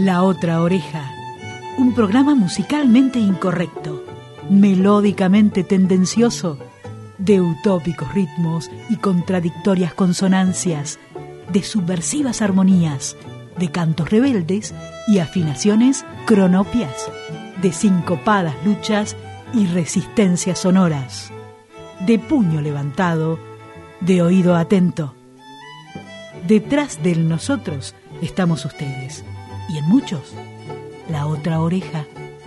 La Otra Oreja, un programa musicalmente incorrecto, melódicamente tendencioso, de utópicos ritmos y contradictorias consonancias, de subversivas armonías, de cantos rebeldes y afinaciones cronopias, de sincopadas luchas y resistencias sonoras, de puño levantado, de oído atento. Detrás del nosotros estamos ustedes, y en muchos, la otra oreja.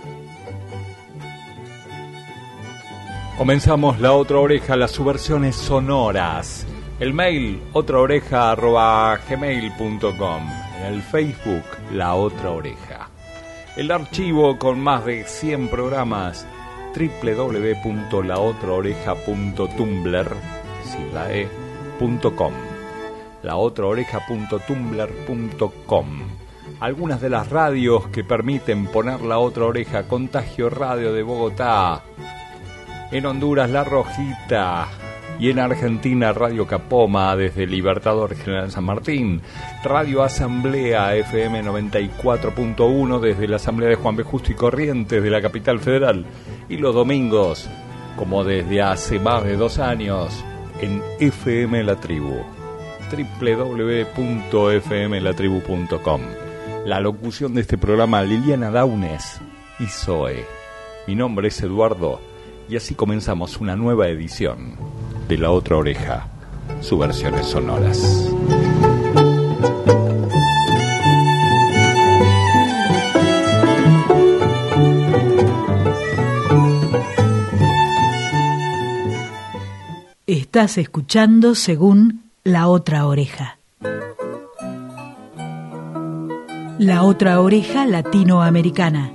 Comenzamos La Otra Oreja, las subversiones sonoras. El mail, otraoreja@gmail.com. En el Facebook, La Otra Oreja. El archivo con más de 100 programas, www.laotraoreja.tumblr.com. laotraoreja.tumblr.com. Algunas de las radios que permiten poner La Otra Oreja: Contagio Radio de Bogotá, en Honduras La Rojita, y en Argentina Radio Capoma desde Libertador General San Martín, Radio Asamblea FM 94.1 desde la Asamblea de Juan B. Justo y Corrientes de la Capital Federal, y los domingos, como desde hace más de 2 años, en FM La Tribu, www.fmlatribu.com. La locución de este programa, Liliana Daunes y Zoe. Mi nombre es Eduardo, y así comenzamos una nueva edición de La Otra Oreja, subversiones sonoras. Estás escuchando según La Otra Oreja. La Otra Oreja latinoamericana.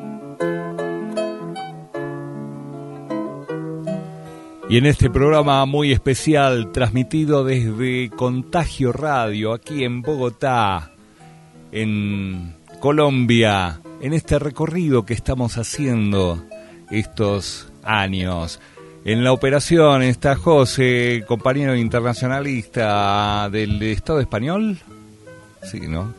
Y en este programa muy especial, transmitido desde Contagio Radio, aquí en Bogotá, en Colombia, en este recorrido que estamos haciendo estos años. En la operación está José, compañero internacionalista del Estado español. Sí, ¿no?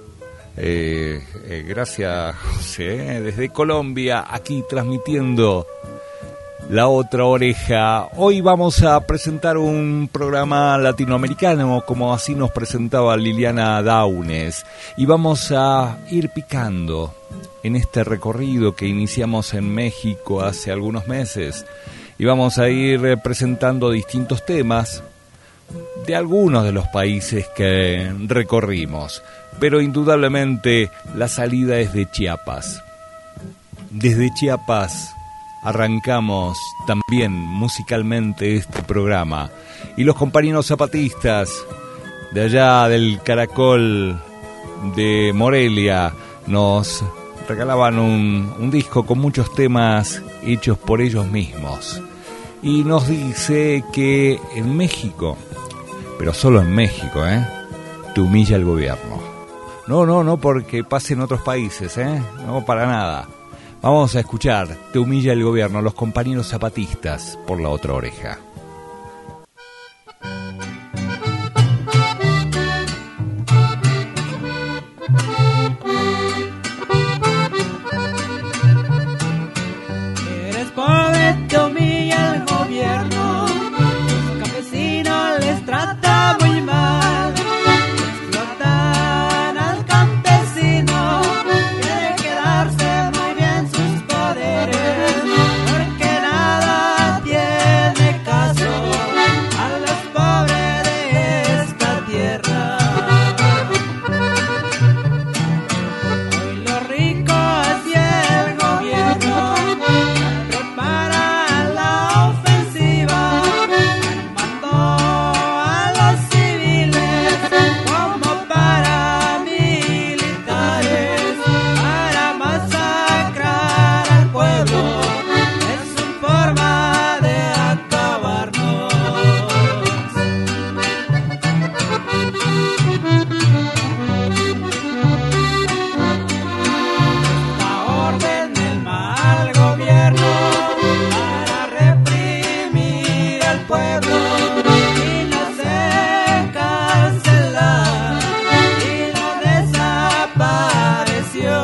Gracias, José. Desde Colombia, aquí transmitiendo La Otra Oreja. Hoy vamos a presentar un programa latinoamericano, como así nos presentaba Liliana Daunes, y vamos a ir picando en este recorrido que iniciamos en México hace algunos meses, y vamos a ir presentando distintos temas de algunos de los países que recorrimos, pero indudablemente la salida es de Chiapas. Desde Chiapas arrancamos también musicalmente este programa, y los compañeros zapatistas de allá del Caracol de Morelia nos regalaban un disco con muchos temas hechos por ellos mismos, y nos dice que en México, pero solo en México, te humilla el gobierno. No porque pase en otros países, no para nada. Vamos a escuchar Te humilla el gobierno, los compañeros zapatistas, por La Otra Oreja. Eres pobre, te humilla el gobierno, los campesinos les trata muy mal, explotan al campesino, quiere quedarse muy bien sus poderes, porque nada tiene caso a los pobres de esta tierra. Hoy los ricos y el gobierno preparan la ofensiva, armando a los civiles como paramilitares para masacrar al pueblo. Es su forma de acabarnos. Esta orden del mal gobierno para reprimir al pueblo y no se encarcelar, y lo desapareció.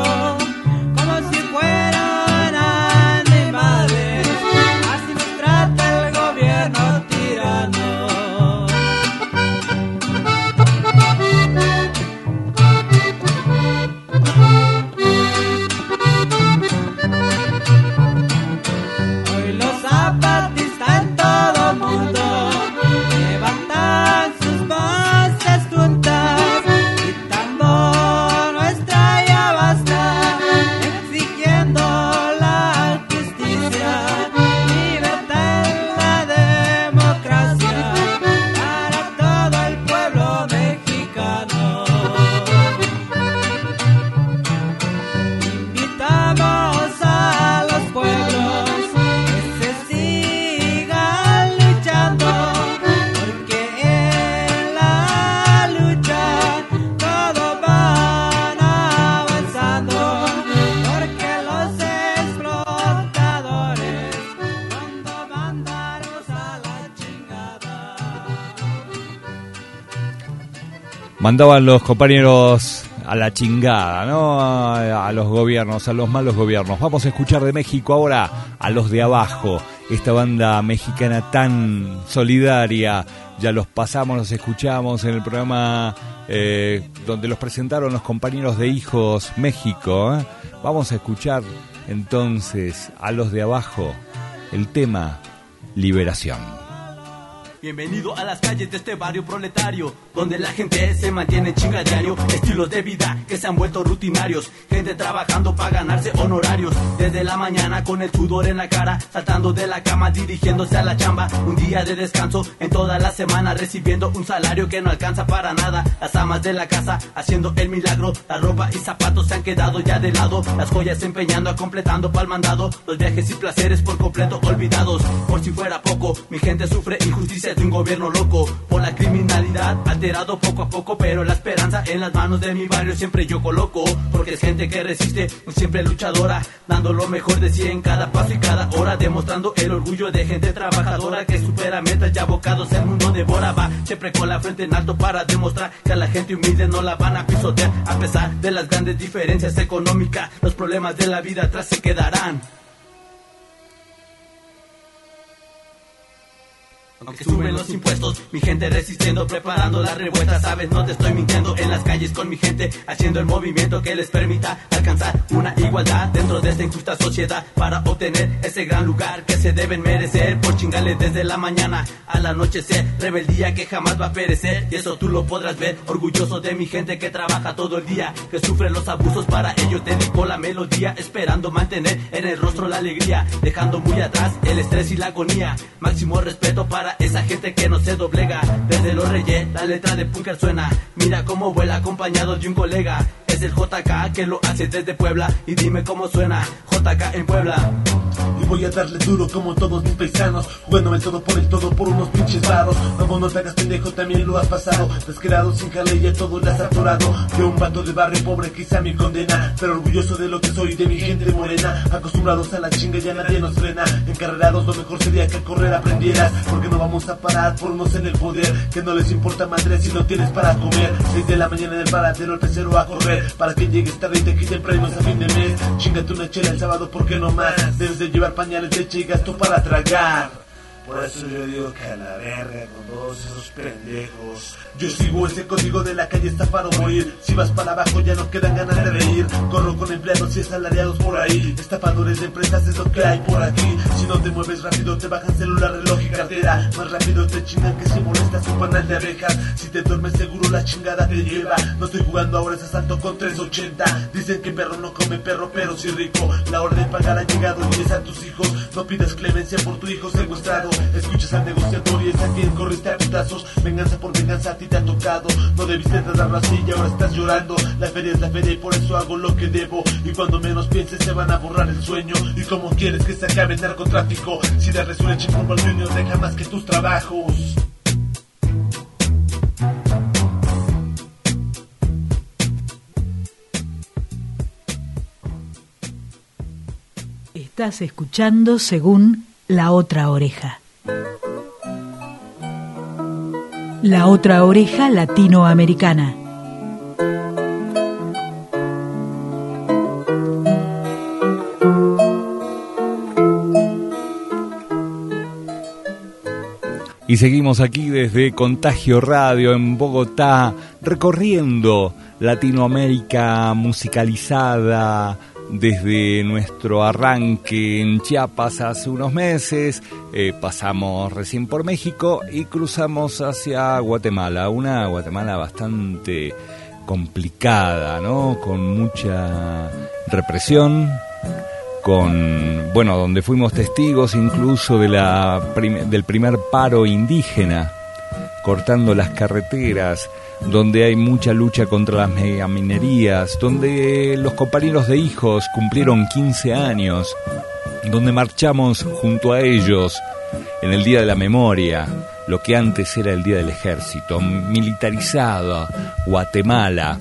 mandaban los compañeros a la chingada, ¿no? A los gobiernos, a los malos gobiernos. Vamos a escuchar de México ahora a Los de Abajo, esta banda mexicana tan solidaria. Ya los pasamos, los escuchamos en el programa donde los presentaron los compañeros de Hijos México, ¿eh? Vamos a escuchar entonces a Los de Abajo, el tema Liberación. Bienvenido a las calles de este barrio proletario, donde la gente se mantiene en chinga diario. Estilos de vida que se han vuelto rutinarios, gente trabajando para ganarse honorarios. Desde la mañana con el sudor en la cara, saltando de la cama, dirigiéndose a la chamba. Un día de descanso en toda la semana, recibiendo un salario que no alcanza para nada. Las amas de la casa haciendo el milagro, la ropa y zapatos se han quedado ya de lado. Las joyas completando pa'l mandado, los viajes y placeres por completo olvidados. Por si fuera poco, mi gente sufre injusticia de un gobierno loco, por la criminalidad alterado poco a poco, pero la esperanza en las manos de mi barrio siempre yo coloco, porque es gente que resiste, siempre luchadora, dando lo mejor de sí en cada paso y cada hora, demostrando el orgullo de gente trabajadora que supera metas ya bocados el mundo devora. Va siempre con la frente en alto para demostrar que a la gente humilde no la van a pisotear, a pesar de las grandes diferencias económicas, los problemas de la vida atrás se quedarán. Aunque suben los impuestos, mi gente resistiendo, preparando la revuelta, sabes, no te estoy mintiendo. En las calles con mi gente, haciendo el movimiento que les permita alcanzar una igualdad dentro de esta injusta sociedad, para obtener ese gran lugar que se deben merecer. Por chingarle desde la mañana al anochecer, rebeldía que jamás va a perecer, y eso tú lo podrás ver. Orgulloso de mi gente que trabaja todo el día, que sufre los abusos, para ellos dedico la melodía, esperando mantener en el rostro la alegría, dejando muy atrás el estrés y la agonía. Máximo respeto para esa gente que no se doblega. Desde los Reyes la letra de Punker suena, mira cómo vuela acompañado de un colega. Es el JK que lo hace desde Puebla, y dime cómo suena JK en Puebla. Y voy a darle duro como todos mis paisanos, jugándome el todo por unos pinches varos. Vamos, no te hagas pendejo, también lo has pasado, desquerado sin jale y a todo le has atorado. Yo un vato de barrio pobre quizá mi condena, pero orgulloso de lo que soy, de mi gente morena. Acostumbrados a la chinga ya nadie nos frena, encarrerados lo mejor sería que a correr aprendieras, porque no vamos a parar por unos en el poder, que no les importa madre si no tienes para comer. 6 de la mañana en el paradero, el pecero a correr, para que llegues tarde y te quiten premios a fin de mes. Chíngate una chela el sábado, porque no más, debes de llevar pañales, leche y gasto para tragar. Por eso yo digo que a la verga con todos esos pendejos. Yo sigo ese código de la calle, está para morir. Si vas para abajo ya no quedan ganas de reír. Corro con empleados y asalariados por ahí, estafadores de empresas es lo que hay por aquí. Si no te mueves rápido te bajan celular, reloj y cartera. Más rápido te chingan que si molestas un panal de abejas. Si te duermes seguro la chingada te lleva. No estoy jugando ahora, es asalto con 380. Dicen que perro no come perro pero sí rico. La orden pagar ha llegado y es a tus hijos. No pidas clemencia por tu hijo secuestrado. Escuchas al negociador y es a quien corriste a putazos. Venganza por venganza a ti te ha tocado. No debiste tratarlo así y ahora estás llorando. La feria es la feria y por eso hago lo que debo. Y cuando menos pienses se van a borrar el sueño. ¿Y cómo quieres que se acabe el narcotráfico? Si de resurrección por el Junior deja más que tus trabajos. Estás escuchando Según La Otra Oreja. La Otra Oreja Latinoamericana. Y seguimos aquí desde Contagio Radio en Bogotá, recorriendo Latinoamérica musicalizada desde nuestro arranque en Chiapas hace unos meses. Pasamos recién por México y cruzamos hacia Guatemala, una Guatemala bastante complicada, ¿no? Con mucha represión, donde fuimos testigos incluso de del primer paro indígena, cortando las carreteras, donde hay mucha lucha contra las megaminerías, donde los compañeros de Hijos cumplieron 15 años, donde marchamos junto a ellos en el Día de la Memoria, lo que antes era el Día del Ejército, militarizado Guatemala,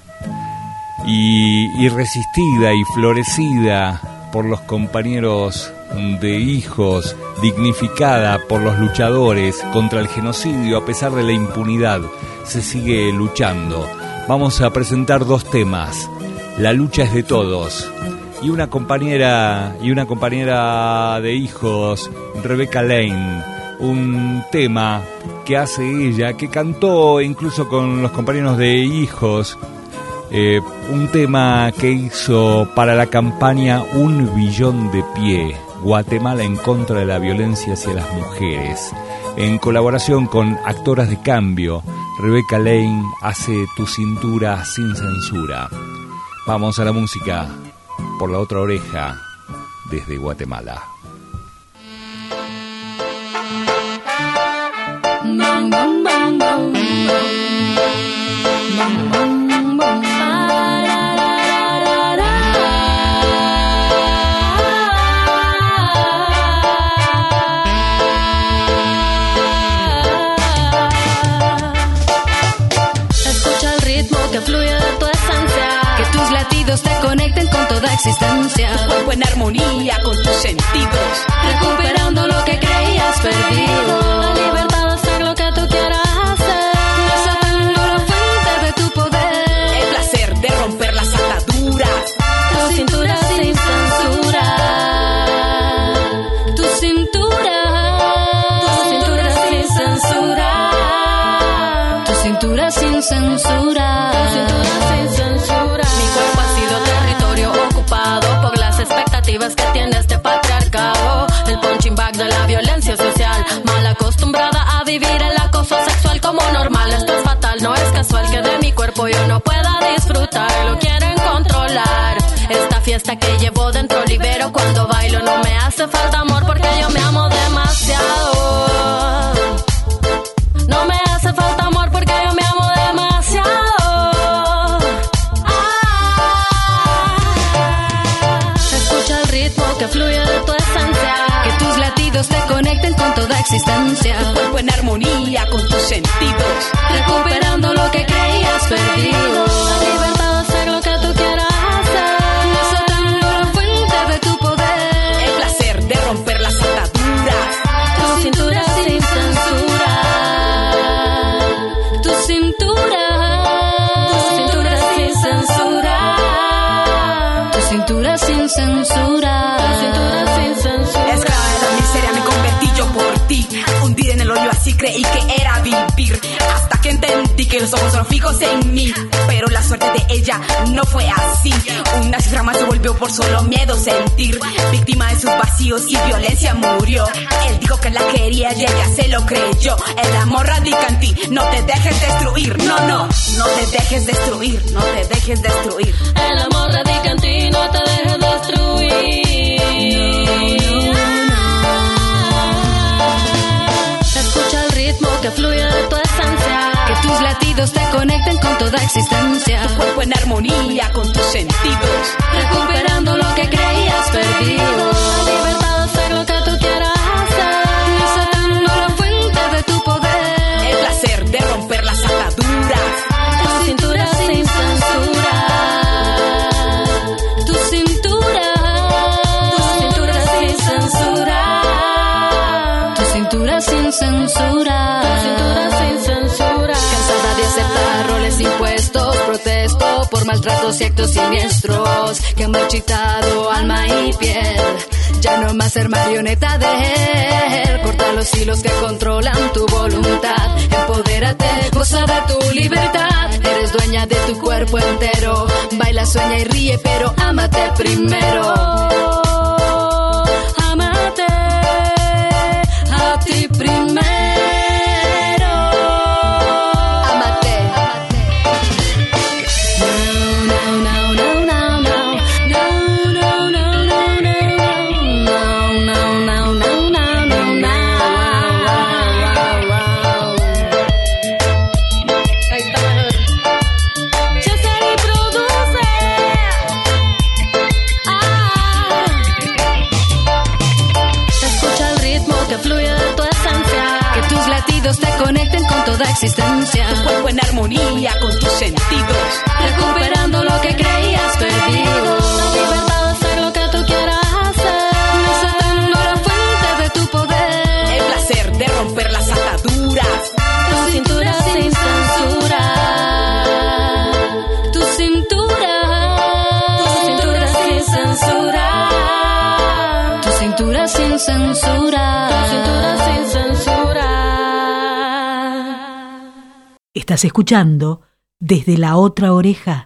y resistida y florecida por los compañeros de Hijos, dignificada por los luchadores contra el genocidio. A pesar de la impunidad, se sigue luchando vamos a presentar dos temas. La lucha es de todos. Y una compañera de hijos, Rebecca Lane, un tema que hace ella, que cantó incluso con los compañeros de hijos, un tema que hizo para la campaña Un Billón de Pie, Guatemala en contra de la violencia hacia las mujeres. En colaboración con Actoras de Cambio, Rebecca Lane hace Tu Cintura Sin Censura. Vamos a la música por la otra oreja desde Guatemala. Escucha el ritmo que fluye de tu esencia, que tus latidos te conecten con toda existencia. Tu cuerpo en armonía con tus sentidos, recuperando lo que creías perdido. La libertad de hacer lo que tú quieras hacer, desatando la fuente de tu poder. El placer de romper las ataduras. Tu cintura sin censura. Tu cintura. Tu cintura sin censura. Tu cintura sin censura. Tu cintura sin censura. Mi cuerpo ha sido territorio ocupado por las expectativas que tiene este patriarcado. El punching bag de la violencia social, mal acostumbrada a vivir el acoso sexual como normal. Esto es fatal, no es casual que de mi cuerpo yo no pueda disfrutar. Lo quieren controlar. Esta fiesta que llevo dentro libero cuando bailo. No me hace falta amor porque yo me amo demasiado. No me hace falta amor porque yo me amo demasiado. Escucha el ritmo que fluye de tu esencia, que tus latidos te conecten con toda existencia. Tu cuerpo en armonía con tus sentidos, recuperando lo que creías perdido. La libertad de hacer lo que tú quieras hacer, desatando la fuente de tu poder. El placer de romper las ataduras. Tu cintura sin censura. Tu cintura. Tu cintura sin censura. Tu cintura sin censura. Tu cintura sin censura. Esclava de la miseria me convertí yo por ti. Hundida en el hoyo así creí que era vivir, hasta que entendí que los ojos son fijos en mí. Pero la suerte de ella no fue así. Una cifra más se volvió por solo miedo sentir. Víctima de sus vacíos y violencia murió. Él dijo que la quería y ella se lo creyó. El amor radica en ti, no te dejes destruir. No, no, no te dejes destruir. No te dejes destruir. El amor radica en ti, no te dejes destruir. Escucha el ritmo que fluye de tu esencia, que tus latidos te conecten con toda existencia. Tu cuerpo en armonía con tus sentidos, recuperando lo que creías perdido. La libertad de hacer lo que tú quieras hacer, desatando la fuente de tu poder. El placer de romper las ataduras. Tu cintura sin censura. Tu cintura. Tu cintura sin censura. Tu cintura sin censura. Tu cintura sin censura. Cansada de aceptar roles impuestos, protesto por maltratos y actos siniestros que han marchitado alma y piel. Ya no más ser marioneta de él. Corta los hilos que controlan tu voluntad. Empodérate, goza de tu libertad. Eres dueña de tu cuerpo entero. Baila, sueña y ríe, pero ámate primero. Ámate a ti primero. Te conecten con toda existencia. Tu cuerpo en armonía con tus sentidos, recuperando lo que creías perdido. La libertad de hacer lo que tú quieras hacer, desatando la fuente de tu poder. El placer de romper las ataduras. Tu cintura sin censura. Estás escuchando Desde la Otra Oreja.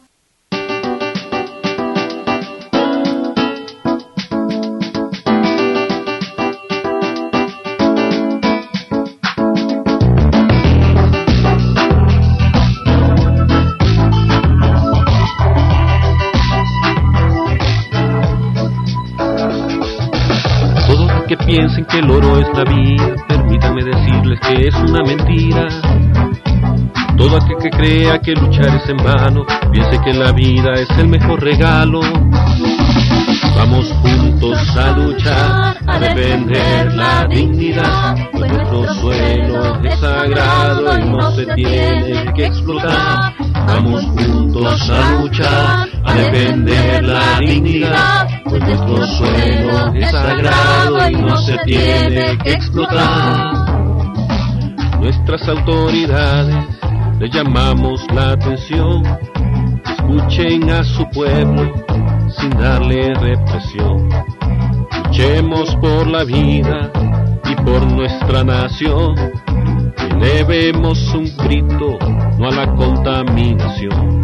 Que piensen que el oro es la vida, permítanme decirles que es una mentira. Todo aquel que crea que luchar es en vano, piense que la vida es el mejor regalo. Vamos juntos a luchar, a defender la dignidad, pues nuestro suelo es sagrado y no se tiene que explotar. Vamos juntos a luchar, a defender la dignidad, pues nuestro suelo es sagrado y no se tiene que explotar. Nuestras autoridades les llamamos la atención, escuchen a su pueblo sin darle represión. Luchemos por la vida y por nuestra nación, elevemos un grito, no a la contaminación.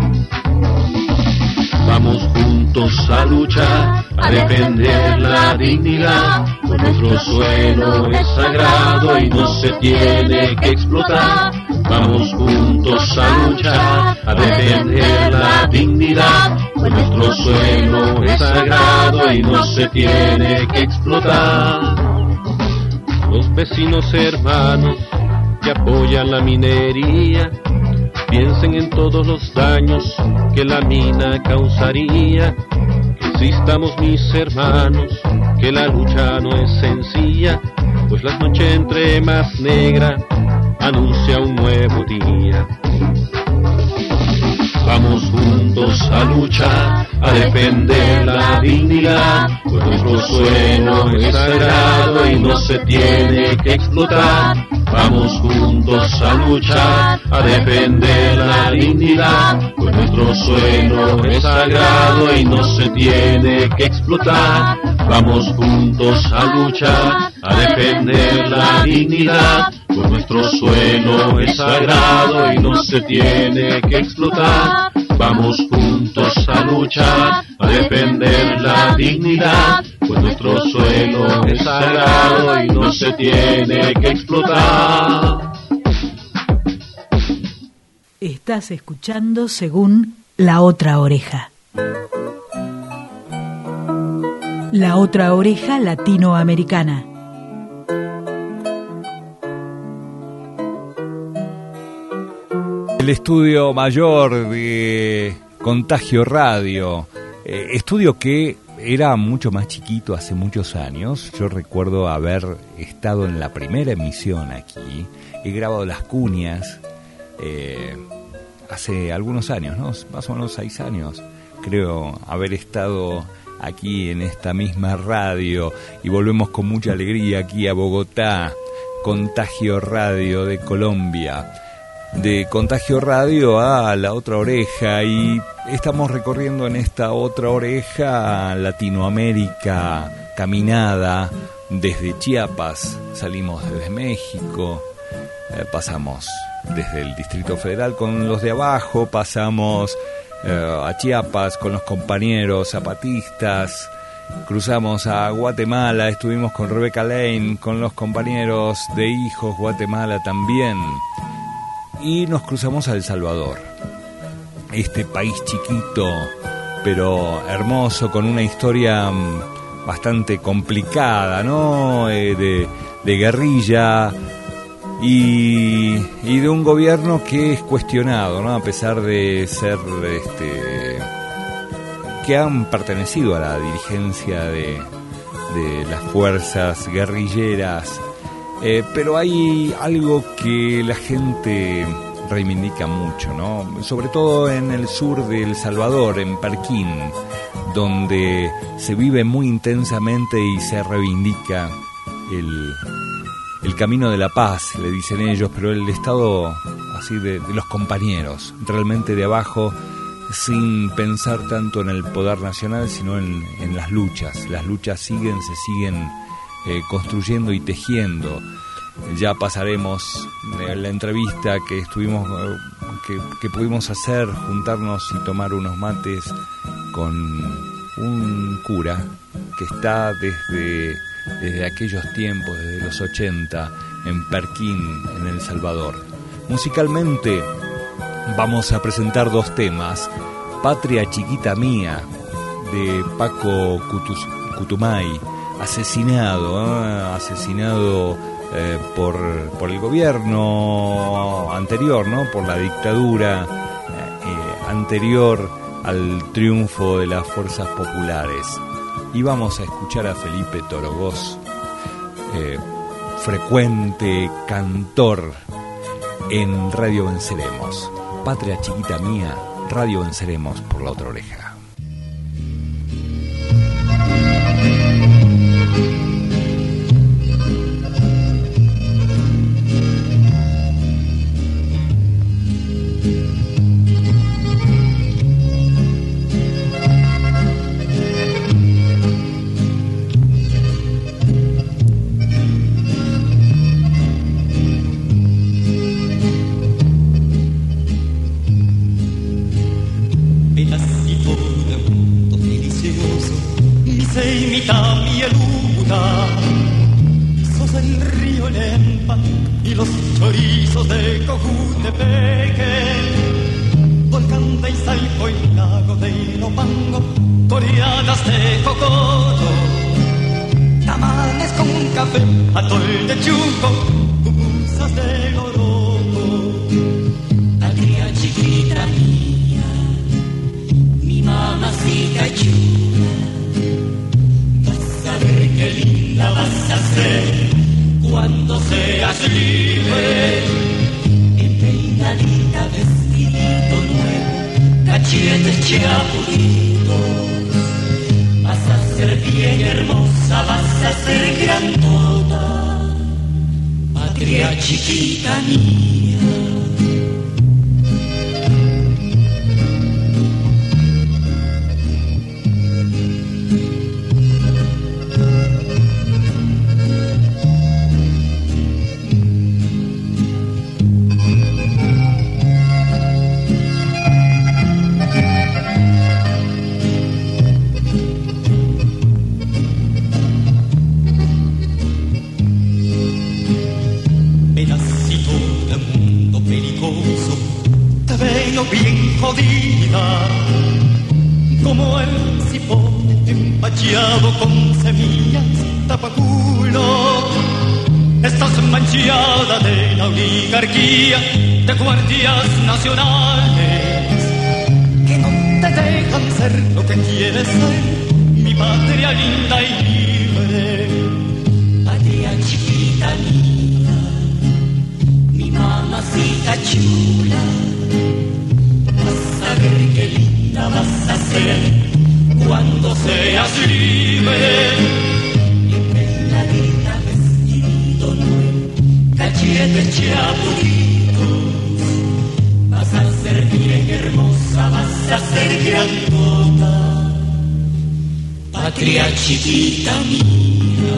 Vamos juntos a luchar, a defender la dignidad, pues nuestro suelo es sagrado y no se tiene que explotar. Vamos juntos a luchar, a defender la dignidad, pues nuestro suelo es sagrado y no se tiene que explotar. Los vecinos hermanos que apoyan la minería, piensen en todos los daños que la mina causaría. Resistamos, mis hermanos, que la lucha no es sencilla, pues la noche entre más negra anuncia un nuevo día. Vamos juntos a luchar, a defender la dignidad, pues nuestro suelo es sagrado y no se tiene que explotar. Vamos juntos a luchar, a defender la dignidad, pues nuestro suelo es sagrado y no se tiene que explotar. Vamos juntos a luchar, a defender la dignidad, pues nuestro suelo es sagrado y no se tiene que explotar. Vamos juntos a luchar, a defender la dignidad, pues nuestro suelo es sagrado y no se tiene que explotar. Estás escuchando Según la Otra Oreja. La Otra Oreja Latinoamericana. El estudio mayor de Contagio Radio, estudio que era mucho más chiquito hace muchos años. Yo recuerdo haber estado en la primera emisión aquí, he grabado las cuñas hace algunos años, ¿no? Más o menos 6 años, creo haber estado aquí en esta misma radio, y volvemos con mucha alegría aquí a Bogotá, Contagio Radio de Colombia. De Contagio Radio a La Otra Oreja, y estamos recorriendo en esta otra oreja Latinoamérica, caminada desde Chiapas, salimos desde México, pasamos desde el Distrito Federal con los de abajo, pasamos a Chiapas con los compañeros zapatistas, cruzamos a Guatemala, estuvimos con Rebeca Lane, con los compañeros de Hijos Guatemala también. Y nos cruzamos a El Salvador, este país chiquito pero hermoso, con una historia bastante complicada, ¿no? De guerrilla y de un gobierno que es cuestionado, ¿no? A pesar de ser que han pertenecido a la dirigencia de las fuerzas guerrilleras. Pero hay algo que la gente reivindica mucho, ¿no? Sobre todo en el sur de El Salvador, en Parquín, donde se vive muy intensamente y se reivindica el camino de la paz, le dicen ellos, pero el estado así de los compañeros, realmente de abajo, sin pensar tanto en el poder nacional, sino en las luchas. Las luchas se siguen construyendo y tejiendo. ya pasaremos la entrevista que estuvimos, que pudimos hacer, juntarnos y tomar unos mates con un cura que está desde aquellos tiempos, desde los 80, en Perquín, en El Salvador. Musicalmente vamos a presentar dos temas: Patria Chiquita Mía, de Paco Cutumay, asesinado por el gobierno anterior, ¿no? Por la dictadura anterior al triunfo de las fuerzas populares. Y vamos a escuchar a Felipe Torogós, frecuente cantor en Radio Venceremos. Patria Chiquita Mía, Radio Venceremos por la otra oreja. De guardias nacionales que no te dejan ser lo que quieres ser, mi patria linda y libre. Patria chiquita mía, mi mamacita chula, vas a ver qué linda vas a ser cuando seas libre. Y peladita, vestidito nuevo, cachetes chapulitos, vas a ser bien hermosa, vas a ser grandota, patria chiquita mía.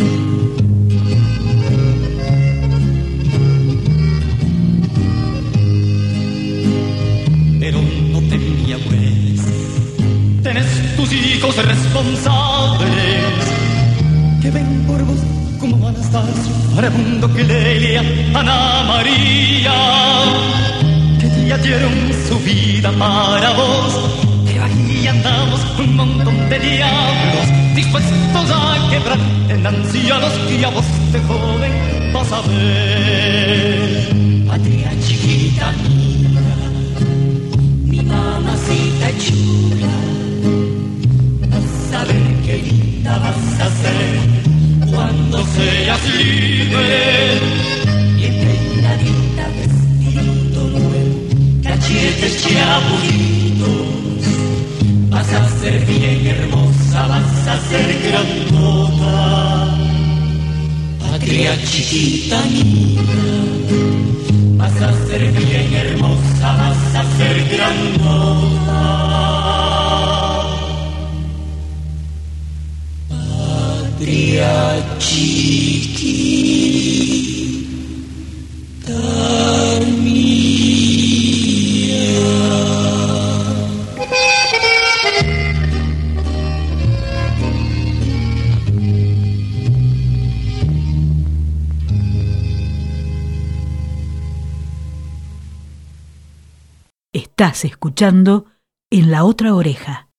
Pero no te me abueles, tenés tus hijos responsables que ven por vos como Anastasio, Farabundo, Clelia, Ana María, que ya dieron su vida para vos, pero aquí andamos un montón de diablos dispuestos a quebrar en ancianos que a vos de joven vas a ver. Patria chiquita mía, mi mamacita chula, vas a ver qué linda vas a ser cuando seas libre. Y peinadita, vestidito nuevo, cachetes chapulitos, vas a ser bien hermosa, vas a ser grandota, patria chiquita mía, vas a ser bien hermosa, vas a ser grandota, patria chiquita. Estás escuchando En la Otra Oreja.